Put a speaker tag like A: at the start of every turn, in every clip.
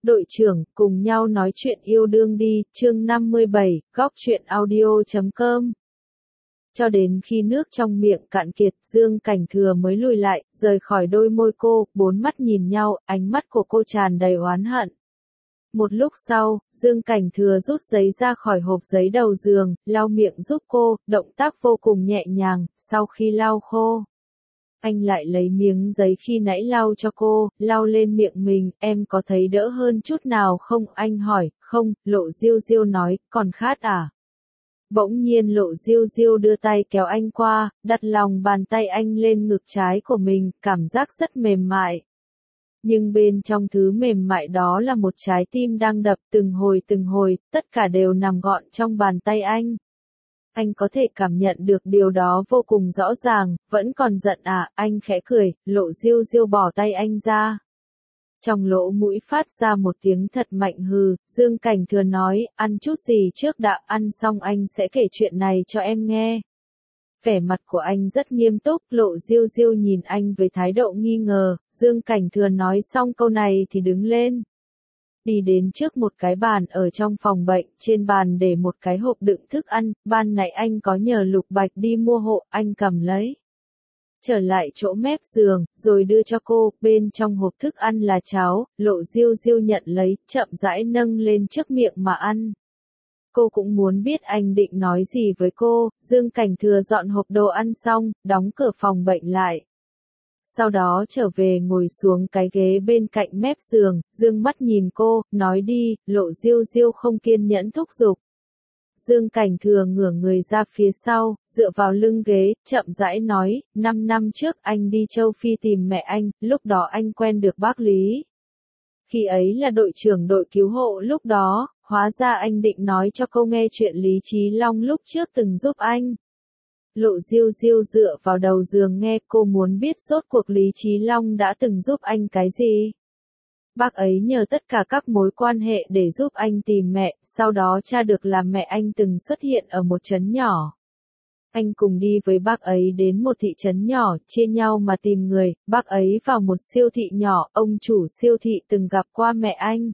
A: Đội trưởng, cùng nhau nói chuyện yêu đương đi, chương 57, góc truyện audio.com. Cho đến khi nước trong miệng cạn kiệt, Dương Cảnh Thừa mới lùi lại, rời khỏi đôi môi cô, bốn mắt nhìn nhau, ánh mắt của cô tràn đầy oán hận. Một lúc sau, Dương Cảnh Thừa rút giấy ra khỏi hộp giấy đầu giường, lau miệng giúp cô, động tác vô cùng nhẹ nhàng, sau khi lau khô. Anh lại lấy miếng giấy khi nãy lau cho cô, lau lên miệng mình, em có thấy đỡ hơn chút nào không? Anh hỏi, không, Lộ Diêu Diêu nói, còn khát à? Bỗng nhiên Lộ Diêu Diêu đưa tay kéo anh qua, đặt lòng bàn tay anh lên ngực trái của mình, cảm giác rất mềm mại. Nhưng bên trong thứ mềm mại đó là một trái tim đang đập từng hồi, tất cả đều nằm gọn trong bàn tay anh. Anh có thể cảm nhận được điều đó vô cùng rõ ràng, vẫn còn giận à? Anh khẽ cười, Lộ Diêu Diêu bỏ tay anh ra. Trong lỗ mũi phát ra một tiếng thật mạnh hừ, Dương Cảnh Thừa nói, ăn chút gì trước đã, ăn xong anh sẽ kể chuyện này cho em nghe. Vẻ mặt của anh rất nghiêm túc, Lộ Diêu Diêu nhìn anh với thái độ nghi ngờ, Dương Cảnh Thừa nói xong câu này thì đứng lên. Đi đến trước một cái bàn ở trong phòng bệnh, trên bàn để một cái hộp đựng thức ăn, ban nãy anh có nhờ Lục Bạch đi mua hộ, anh cầm lấy. Trở lại chỗ mép giường, rồi đưa cho cô, bên trong hộp thức ăn là cháo, Lộ Diêu Diêu nhận lấy, chậm rãi nâng lên trước miệng mà ăn. Cô cũng muốn biết anh định nói gì với cô, Dương Cảnh Thừa dọn hộp đồ ăn xong, đóng cửa phòng bệnh lại. Sau đó trở về ngồi xuống cái ghế bên cạnh mép giường, dương mắt nhìn cô, nói đi, Lộ Diêu Diêu không kiên nhẫn thúc giục. Dương Cảnh Thừa ngửa người ra phía sau, dựa vào lưng ghế, chậm rãi nói, 5 năm trước anh đi châu Phi tìm mẹ anh, lúc đó anh quen được bác Lý. Khi ấy là đội trưởng đội cứu hộ lúc đó, hóa ra anh định nói cho cô nghe chuyện Lý Chí Long lúc trước từng giúp anh. Lộ Diêu Diêu dựa vào đầu giường nghe, cô muốn biết rốt cuộc Lý Chí Long đã từng giúp anh cái gì. Bác ấy nhờ tất cả các mối quan hệ để giúp anh tìm mẹ, sau đó tra được là mẹ anh từng xuất hiện ở một trấn nhỏ. Anh cùng đi với bác ấy đến một thị trấn nhỏ, chia nhau mà tìm người, bác ấy vào một siêu thị nhỏ, ông chủ siêu thị từng gặp qua mẹ anh.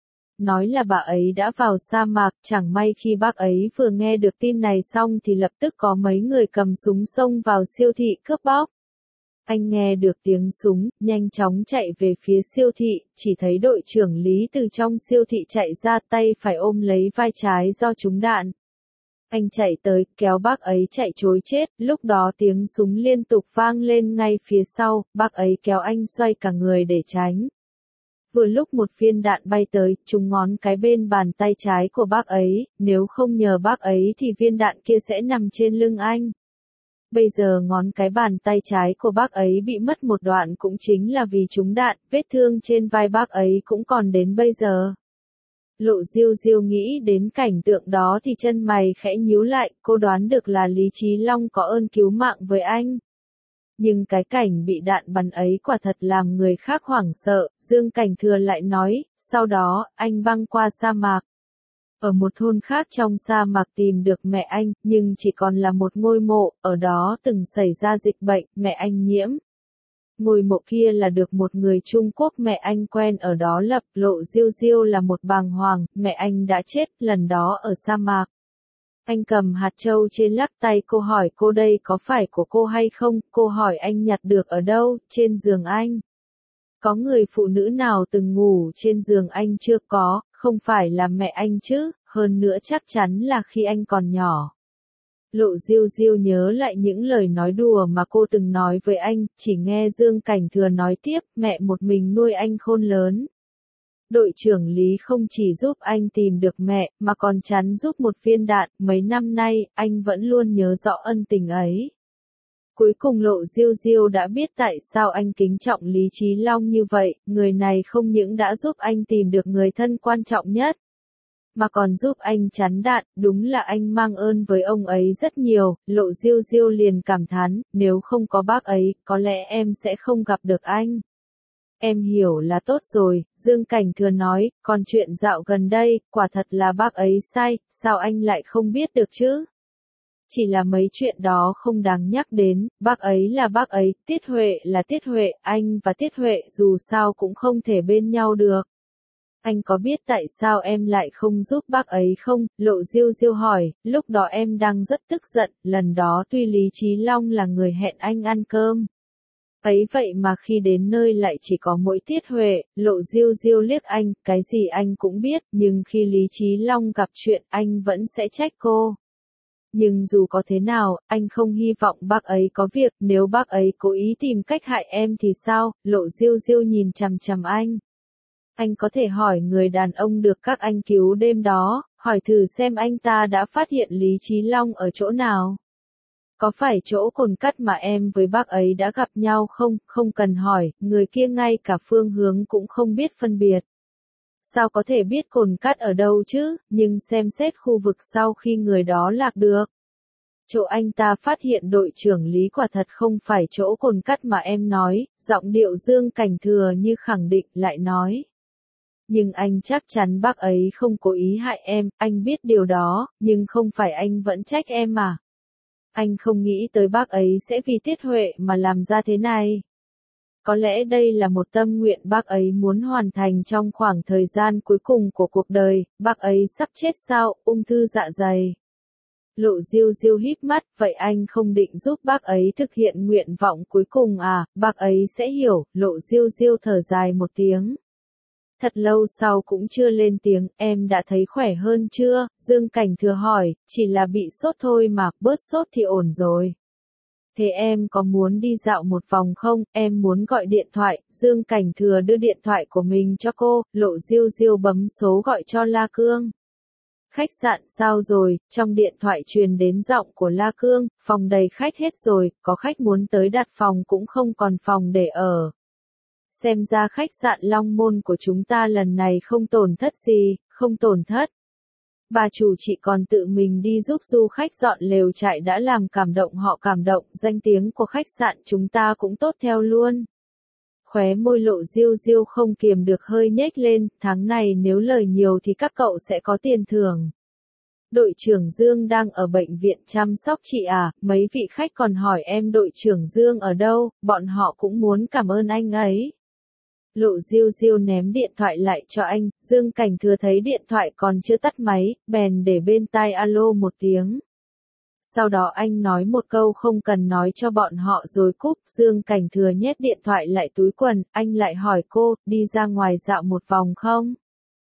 A: Nói là bà ấy đã vào sa mạc, chẳng may khi bác ấy vừa nghe được tin này xong thì lập tức có mấy người cầm súng xông vào siêu thị cướp bóc. Anh nghe được tiếng súng, nhanh chóng chạy về phía siêu thị, chỉ thấy đội trưởng Lý từ trong siêu thị chạy ra, tay phải ôm lấy vai trái do trúng đạn. Anh chạy tới, kéo bác ấy chạy trối chết, lúc đó tiếng súng liên tục vang lên ngay phía sau, bác ấy kéo anh xoay cả người để tránh. Vừa lúc một viên đạn bay tới, trúng ngón cái bên bàn tay trái của bác ấy, nếu không nhờ bác ấy thì viên đạn kia sẽ nằm trên lưng anh. Bây giờ ngón cái bàn tay trái của bác ấy bị mất một đoạn cũng chính là vì trúng đạn, vết thương trên vai bác ấy cũng còn đến bây giờ. Lộ Diêu Diêu nghĩ đến cảnh tượng đó thì chân mày khẽ nhíu lại, cô đoán được là Lý Chí Long có ơn cứu mạng với anh. Nhưng cái cảnh bị đạn bắn ấy quả thật làm người khác hoảng sợ, Dương Cảnh Thừa lại nói, sau đó, anh băng qua sa mạc. Ở một thôn khác trong sa mạc tìm được mẹ anh, nhưng chỉ còn là một ngôi mộ, ở đó từng xảy ra dịch bệnh, mẹ anh nhiễm. Ngôi mộ kia là được một người Trung Quốc mẹ anh quen ở đó lập, Lộ Diêu Diêu là một bàng hoàng, mẹ anh đã chết, lần đó ở sa mạc. Anh cầm hạt châu trên lắc tay cô hỏi cô đây có phải của cô hay không, cô hỏi anh nhặt được ở đâu, trên giường anh. Có người phụ nữ nào từng ngủ trên giường anh chưa? Có, không phải là mẹ anh chứ, hơn nữa chắc chắn là khi anh còn nhỏ. Lộ Diêu Diêu nhớ lại những lời nói đùa mà cô từng nói với anh, chỉ nghe Dương Cảnh Thừa nói tiếp, mẹ một mình nuôi anh khôn lớn. Đội trưởng Lý không chỉ giúp anh tìm được mẹ, mà còn chắn giúp một viên đạn, mấy năm nay, anh vẫn luôn nhớ rõ ân tình ấy. Cuối cùng Lộ Diêu Diêu đã biết tại sao anh kính trọng Lý Chí Long như vậy, người này không những đã giúp anh tìm được người thân quan trọng nhất, mà còn giúp anh chắn đạn, đúng là anh mang ơn với ông ấy rất nhiều. Lộ Diêu Diêu liền cảm thán, nếu không có bác ấy, có lẽ em sẽ không gặp được anh. Em hiểu là tốt rồi, Dương Cảnh Thừa nói, còn chuyện dạo gần đây, quả thật là bác ấy sai, sao anh lại không biết được chứ? Chỉ là mấy chuyện đó không đáng nhắc đến, bác ấy là bác ấy, Tiết Huệ là Tiết Huệ, anh và Tiết Huệ dù sao cũng không thể bên nhau được. Anh có biết tại sao em lại không giúp bác ấy không? Lộ Diêu Diêu hỏi, lúc đó em đang rất tức giận, lần đó tuy Lý Chí Long là người hẹn anh ăn cơm. Ấy vậy mà khi đến nơi lại chỉ có mỗi Tiết Huệ, Lộ Diêu Diêu liếc anh, cái gì anh cũng biết, nhưng khi Lý Chí Long gặp chuyện anh vẫn sẽ trách cô. Nhưng dù có thế nào, anh không hy vọng bác ấy có việc, nếu bác ấy cố ý tìm cách hại em thì sao? Lộ Diêu Diêu nhìn chằm chằm anh. Anh có thể hỏi người đàn ông được các anh cứu đêm đó, hỏi thử xem anh ta đã phát hiện Lý Chí Long ở chỗ nào. Có phải chỗ cồn cắt mà em với bác ấy đã gặp nhau không? Không cần hỏi, người kia ngay cả phương hướng cũng không biết phân biệt. Sao có thể biết cồn cắt ở đâu chứ, nhưng xem xét khu vực sau khi người đó lạc được. Chỗ anh ta phát hiện đội trưởng Lý quả thật không phải chỗ cồn cắt mà em nói, giọng điệu Dương Cảnh Thừa như khẳng định lại nói. Nhưng anh chắc chắn bác ấy không cố ý hại em, anh biết điều đó, nhưng không phải anh vẫn trách em mà. Anh không nghĩ tới bác ấy sẽ vì Tiết Huệ mà làm ra thế này. Có lẽ đây là một tâm nguyện bác ấy muốn hoàn thành trong khoảng thời gian cuối cùng của cuộc đời, bác ấy sắp chết sao, ung thư dạ dày. Lộ Diêu Diêu híp mắt, vậy anh không định giúp bác ấy thực hiện nguyện vọng cuối cùng à, bác ấy sẽ hiểu, Lộ Diêu Diêu thở dài một tiếng. Thật lâu sau cũng chưa lên tiếng, em đã thấy khỏe hơn chưa? Dương Cảnh Thừa hỏi, chỉ là bị sốt thôi mà, bớt sốt thì ổn rồi. Thế em có muốn đi dạo một vòng không? Em muốn gọi điện thoại. Dương Cảnh Thừa đưa điện thoại của mình cho cô, Lộ Diêu Diêu bấm số gọi cho La Cương. Khách sạn sao rồi? Trong điện thoại truyền đến giọng của La Cương, phòng đầy khách hết rồi, có khách muốn tới đặt phòng cũng không còn phòng để ở. Xem ra khách sạn Long Môn của chúng ta lần này không tổn thất gì, không tổn thất. Bà chủ chị còn tự mình đi giúp du khách dọn lều trại đã làm cảm động họ cảm động, danh tiếng của khách sạn chúng ta cũng tốt theo luôn. Khóe môi Lộ Diêu Diêu không kiềm được hơi nhếch lên, tháng này nếu lời nhiều thì các cậu sẽ có tiền thưởng. Đội trưởng Dương đang ở bệnh viện chăm sóc chị à, mấy vị khách còn hỏi em đội trưởng Dương ở đâu, bọn họ cũng muốn cảm ơn anh ấy. Lộ Diêu Diêu ném điện thoại lại cho anh, Dương Cảnh Thừa thấy điện thoại còn chưa tắt máy, bèn để bên tai alo một tiếng. Sau đó anh nói một câu không cần nói cho bọn họ rồi cúp, Dương Cảnh Thừa nhét điện thoại lại túi quần, anh lại hỏi cô, đi ra ngoài dạo một vòng không?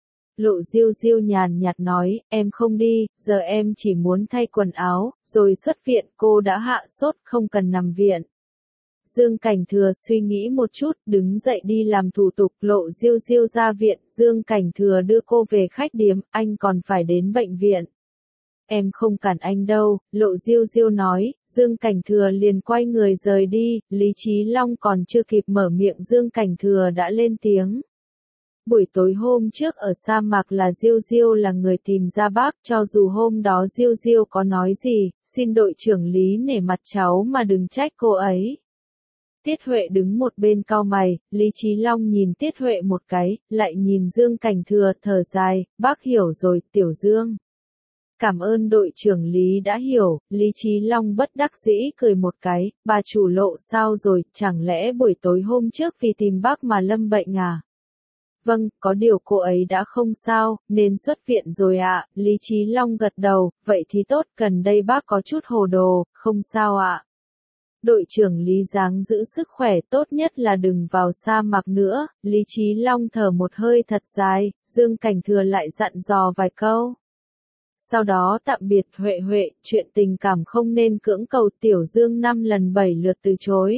A: Lộ Diêu Diêu nhàn nhạt nói, em không đi, giờ em chỉ muốn thay quần áo, rồi xuất viện, cô đã hạ sốt, không cần nằm viện. Dương Cảnh Thừa suy nghĩ một chút, đứng dậy đi làm thủ tục, Lộ Diêu Diêu ra viện, Dương Cảnh Thừa đưa cô về khách điếm, anh còn phải đến bệnh viện. Em không cản anh đâu, Lộ Diêu Diêu nói, Dương Cảnh Thừa liền quay người rời đi, Lý Chí Long còn chưa kịp mở miệng Dương Cảnh Thừa đã lên tiếng. Buổi tối hôm trước ở sa mạc là Diêu Diêu là người tìm ra bác, cho dù hôm đó Diêu Diêu có nói gì, xin đội trưởng Lý nể mặt cháu mà đừng trách cô ấy. Tiết Huệ đứng một bên cau mày, Lý Chí Long nhìn Tiết Huệ một cái, lại nhìn Dương Cảnh Thừa thở dài, bác hiểu rồi, Tiểu Dương. Cảm ơn đội trưởng Lý đã hiểu, Lý Chí Long bất đắc dĩ cười một cái, bà chủ Lộ sao rồi, chẳng lẽ buổi tối hôm trước vì tìm bác mà lâm bệnh à? Vâng, có điều cô ấy đã không sao, nên xuất viện rồi ạ, Lý Chí Long gật đầu, vậy thì tốt, gần đây bác có chút hồ đồ, không sao ạ. Đội trưởng Lý dáng giữ sức khỏe tốt nhất là đừng vào sa mạc nữa, Lý Chí Long thở một hơi thật dài, Dương Cảnh Thừa lại dặn dò vài câu. Sau đó tạm biệt Huệ Huệ, chuyện tình cảm không nên cưỡng cầu Tiểu Dương 5 lần 7 lượt từ chối.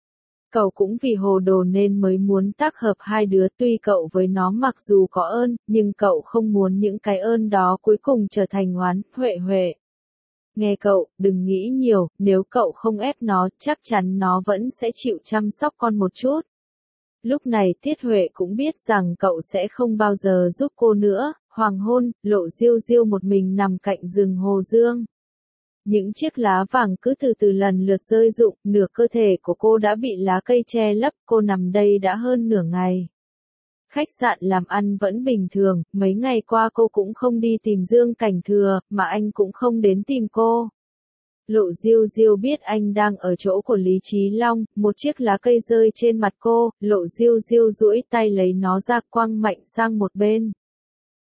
A: Cậu cũng vì hồ đồ nên mới muốn tác hợp hai đứa, tuy cậu với nó mặc dù có ơn, nhưng cậu không muốn những cái ơn đó cuối cùng trở thành oán, Huệ Huệ. Nghe cậu, đừng nghĩ nhiều, nếu cậu không ép nó, chắc chắn nó vẫn sẽ chịu chăm sóc con một chút. Lúc này Tiết Huệ cũng biết rằng cậu sẽ không bao giờ giúp cô nữa, hoàng hôn, Lộ Diêu Diêu một mình nằm cạnh rừng Hồ Dương. Những chiếc lá vàng cứ từ từ lần lượt rơi rụng, nửa cơ thể của cô đã bị lá cây che lấp, cô nằm đây đã hơn nửa ngày. Khách sạn làm ăn vẫn bình thường, mấy ngày qua cô cũng không đi tìm Dương Cảnh Thừa, mà anh cũng không đến tìm cô. Lộ Diêu Diêu biết anh đang ở chỗ của Lý Chí Long, một chiếc lá cây rơi trên mặt cô, Lộ Diêu Diêu duỗi tay lấy nó ra quăng mạnh sang một bên.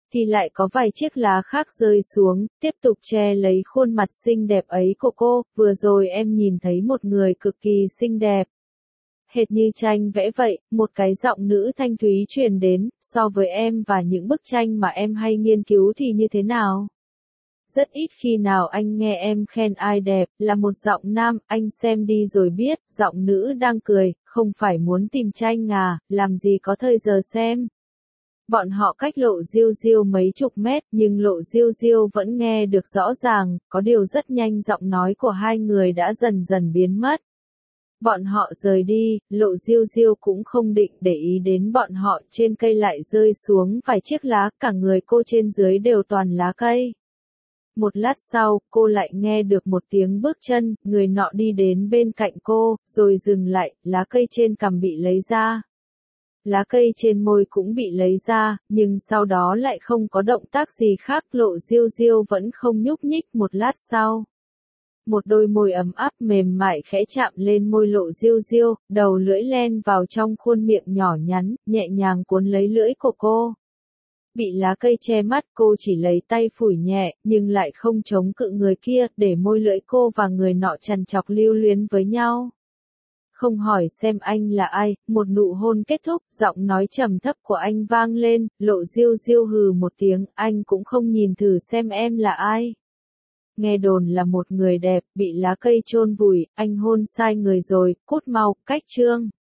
A: thì lại có vài chiếc lá khác rơi xuống, tiếp tục che lấy khuôn mặt xinh đẹp ấy của cô. Vừa rồi em nhìn thấy một người cực kỳ xinh đẹp. Hệt như tranh vẽ vậy, một cái giọng nữ thanh thúy truyền đến, so với em và những bức tranh mà em hay nghiên cứu thì như thế nào? Rất ít khi nào anh nghe em khen ai đẹp, là một giọng nam, anh xem đi rồi biết, giọng nữ đang cười, không phải muốn tìm tranh à, làm gì có thời giờ xem. Bọn họ cách Lộ Diêu Diêu mấy chục mét, nhưng Lộ Diêu Diêu vẫn nghe được rõ ràng, có điều rất nhanh giọng nói của hai người đã dần dần biến mất. Bọn họ rời đi, Lộ Diêu Diêu cũng không định để ý đến bọn họ, trên cây lại rơi xuống vài chiếc lá, cả người cô trên dưới đều toàn lá cây. Một lát sau, cô lại nghe được một tiếng bước chân, người nọ đi đến bên cạnh cô, rồi dừng lại, lá cây trên cằm bị lấy ra. Lá cây trên môi cũng bị lấy ra, nhưng sau đó lại không có động tác gì khác. Lộ Diêu Diêu vẫn không nhúc nhích. Một lát sau, một đôi môi ấm áp mềm mại khẽ chạm lên môi Lộ Diêu Diêu, đầu lưỡi len vào trong khuôn miệng nhỏ nhắn, nhẹ nhàng cuốn lấy lưỡi của cô. Bị lá cây che mắt, cô chỉ lấy tay phủi nhẹ, nhưng lại không chống cự người kia, để môi lưỡi cô và người nọ trằn trọc lưu luyến với nhau. Không hỏi xem anh là ai, một nụ hôn kết thúc, giọng nói trầm thấp của anh vang lên. Lộ Diêu Diêu hừ một tiếng, anh cũng không nhìn thử xem em là ai. Nghe đồn là một người đẹp, bị lá cây chôn vùi, anh hôn sai người rồi, cút mau, cách chương.